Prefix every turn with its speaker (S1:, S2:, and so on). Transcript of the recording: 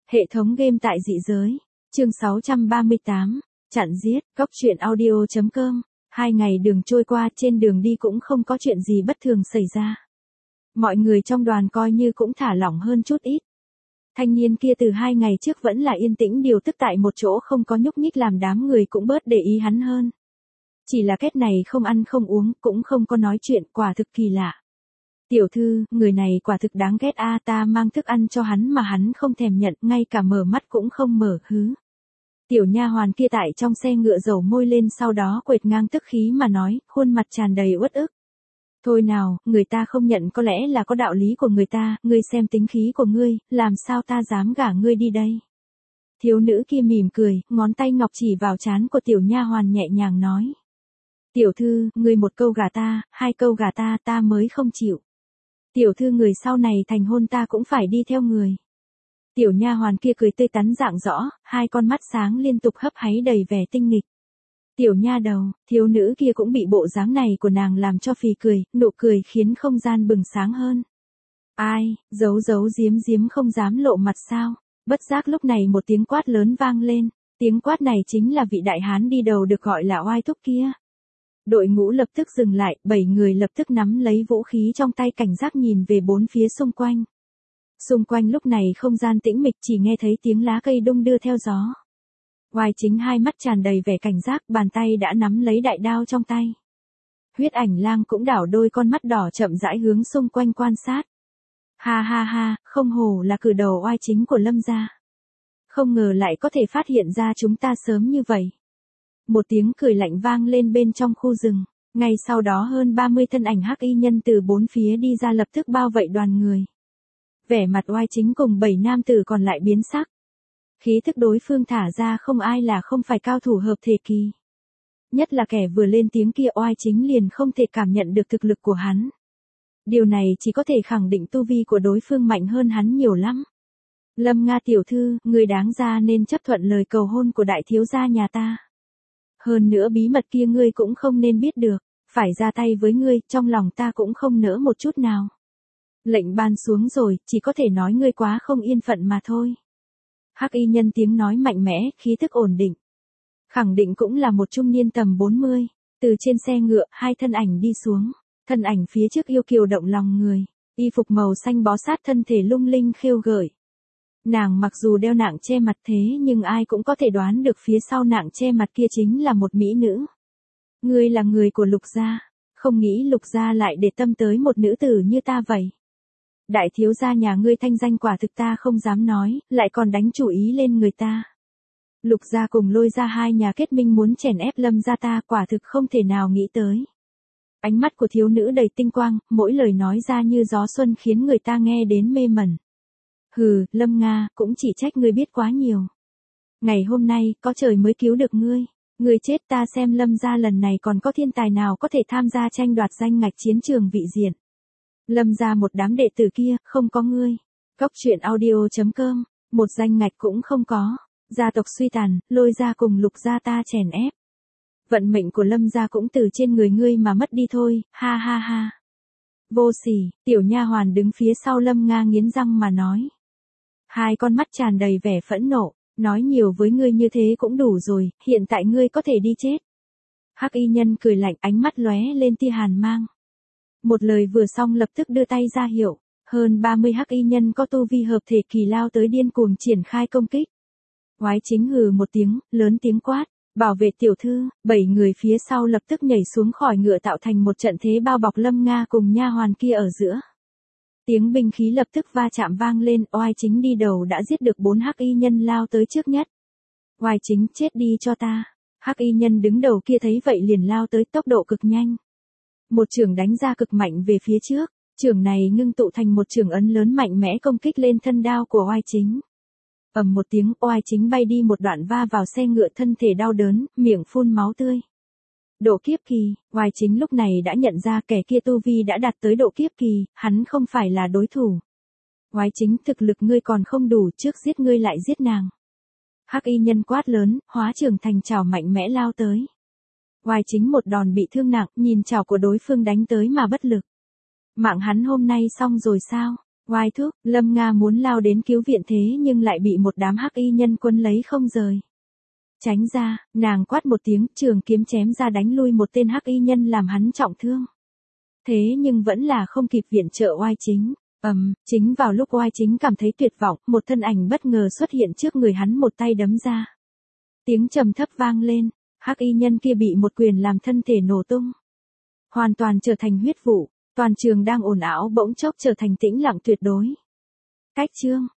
S1: Hệ thống game tại dị giới. Chương 638. Chặn giết. Cóc truyện audio.com. 2 ngày đường trôi qua, trên đường đi cũng không có chuyện gì bất thường xảy ra. Mọi người trong đoàn coi như cũng thả lỏng hơn chút ít. Thanh niên kia từ 2 ngày trước vẫn là yên tĩnh điều tức tại một chỗ không có nhúc nhích làm đám người cũng bớt để ý hắn hơn. Chỉ là kết này không ăn không uống, cũng không có nói chuyện, quả thực kỳ lạ. Tiểu thư, người này quả thực đáng ghét a, ta mang thức ăn cho hắn mà hắn không thèm nhận, ngay cả mở mắt cũng không mở hứ. Tiểu nha hoàn kia tại trong xe ngựa dầu môi lên sau đó quệt ngang tức khí mà nói, khuôn mặt tràn đầy uất ức. Thôi nào, người ta không nhận có lẽ là có đạo lý của người ta, ngươi xem tính khí của ngươi, làm sao ta dám gả ngươi đi đây. Thiếu nữ kia mỉm cười, ngón tay ngọc chỉ vào trán của tiểu nha hoàn nhẹ nhàng nói. Tiểu thư, ngươi một câu gả ta, 2 câu gả ta, ta mới không chịu. Tiểu thư người sau này thành hôn ta cũng phải đi theo người. Tiểu nha hoàn kia cười tươi tắn rạng rõ, 2 con mắt sáng liên tục hấp háy đầy vẻ tinh nghịch. Tiểu nha đầu, thiếu nữ kia cũng bị bộ dáng này của nàng làm cho phì cười, nụ cười khiến không gian bừng sáng hơn. Ai, giấu giếm không dám lộ mặt sao? Bất giác lúc này một tiếng quát lớn vang lên, tiếng quát này chính là vị đại hán đi đầu được gọi là Oai Thúc kia. Đội ngũ lập tức dừng lại, 7 người lập tức nắm lấy vũ khí trong tay cảnh giác nhìn về bốn phía xung quanh. Xung quanh lúc này không gian tĩnh mịch, chỉ nghe thấy tiếng lá cây đung đưa theo gió. Oai Chính 2 mắt tràn đầy vẻ cảnh giác, bàn tay đã nắm lấy đại đao trong tay. Huyết Ảnh Lang cũng đảo đôi con mắt đỏ chậm rãi hướng xung quanh quan sát. Ha ha ha, không hổ là cử đầu Oai Chính của Lâm gia. Không ngờ lại có thể phát hiện ra chúng ta sớm như vậy. Một tiếng cười lạnh vang lên bên trong khu rừng, ngay sau đó hơn 30 thân ảnh hắc y nhân từ bốn phía đi ra lập tức bao vây đoàn người. Vẻ mặt Oai Chính cùng 7 nam tử còn lại biến sắc. Khí thức đối phương thả ra không ai là không phải cao thủ hợp thể kỳ. Nhất là kẻ vừa lên tiếng kia, Oai Chính liền không thể cảm nhận được thực lực của hắn. Điều này chỉ có thể khẳng định tu vi của đối phương mạnh hơn hắn nhiều lắm. Lâm Nga tiểu thư, người đáng ra nên chấp thuận lời cầu hôn của đại thiếu gia nhà ta. Hơn nữa bí mật kia ngươi cũng không nên biết được, phải ra tay với ngươi, trong lòng ta cũng không nỡ một chút nào. Lệnh ban xuống rồi, chỉ có thể nói ngươi quá không yên phận mà thôi. Hắc y nhân tiếng nói mạnh mẽ, khí thức ổn định. Khẳng định cũng là một trung niên tầm 40, từ trên xe ngựa, 2 thân ảnh đi xuống, thân ảnh phía trước yêu kiều động lòng người, y phục màu xanh bó sát thân thể lung linh khêu gợi. Nàng mặc dù đeo nạng che mặt thế nhưng ai cũng có thể đoán được phía sau nạng che mặt kia chính là một mỹ nữ. Ngươi là người của Lục gia, không nghĩ Lục gia lại để tâm tới một nữ tử như ta vậy. Đại thiếu gia nhà ngươi thanh danh quả thực ta không dám nói, lại còn đánh chủ ý lên người ta. Lục gia cùng Lôi gia 2 nhà kết minh muốn chèn ép Lâm gia ta, quả thực không thể nào nghĩ tới. Ánh mắt của thiếu nữ đầy tinh quang, mỗi lời nói ra như gió xuân khiến người ta nghe đến mê mẩn. Hừ, Lâm Nga, cũng chỉ trách ngươi biết quá nhiều. Ngày hôm nay, có trời mới cứu được ngươi. Ngươi chết ta xem Lâm gia lần này còn có thiên tài nào có thể tham gia tranh đoạt danh ngạch chiến trường vị diện. Lâm gia một đám đệ tử kia, không có ngươi. Cóc truyện audio.com, một danh ngạch cũng không có. Gia tộc suy tàn, Lôi gia cùng Lục gia ta chèn ép. Vận mệnh của Lâm gia cũng từ trên người ngươi mà mất đi thôi, ha ha ha. Vô sỉ, tiểu nha hoàn đứng phía sau Lâm Nga nghiến răng mà nói. 2 con mắt tràn đầy vẻ phẫn nộ, nói nhiều với ngươi như thế cũng đủ rồi, hiện tại ngươi có thể đi chết. Hắc y nhân cười lạnh, ánh mắt lóe lên tia hàn mang. Một lời vừa xong lập tức đưa tay ra hiệu, hơn 30 hắc y nhân có tu vi hợp thể kỳ lao tới điên cuồng triển khai công kích. Oái Chính hừ một tiếng, lớn tiếng quát, bảo vệ tiểu thư, 7 người phía sau lập tức nhảy xuống khỏi ngựa tạo thành một trận thế bao bọc Lâm Nga cùng nha hoàn kia ở giữa. Tiếng binh khí lập tức va chạm vang lên, Oai Chính đi đầu đã giết được 4 hắc y nhân lao tới trước nhất. Oai Chính, chết đi cho ta. Hắc y nhân đứng đầu kia thấy vậy liền lao tới, tốc độ cực nhanh. Một chưởng đánh ra cực mạnh về phía trước, chưởng này ngưng tụ thành một chưởng ấn lớn mạnh mẽ công kích lên thân đao của Oai Chính. Ầm một tiếng, Oai Chính bay đi một đoạn va vào xe ngựa, thân thể đau đớn, miệng phun máu tươi. Độ kiếp kỳ, Oai Chính lúc này đã nhận ra kẻ kia tu vi đã đạt tới độ kiếp kỳ, hắn không phải là đối thủ. Oai Chính, thực lực ngươi còn không đủ, trước giết ngươi lại giết nàng. Hắc y nhân quát lớn, hóa trưởng thành chảo mạnh mẽ lao tới. Oai Chính một đòn bị thương nặng, nhìn chảo của đối phương đánh tới mà bất lực. Mạng hắn hôm nay xong rồi sao? Oai thúc, Lâm Nga muốn lao đến cứu viện thế nhưng lại bị một đám hắc y nhân quân lấy không rời. Tránh ra, nàng quát một tiếng, trường kiếm chém ra đánh lui một tên hắc y nhân làm hắn trọng thương. Thế nhưng vẫn là không kịp viện trợ Oai Chính. Chính vào lúc Oai Chính cảm thấy tuyệt vọng, một thân ảnh bất ngờ xuất hiện trước người hắn, một tay đấm ra. Tiếng trầm thấp vang lên, hắc y nhân kia bị một quyền làm thân thể nổ tung. Hoàn toàn trở thành huyết vụ, toàn trường đang ồn ào bỗng chốc trở thành tĩnh lặng tuyệt đối. Cách chương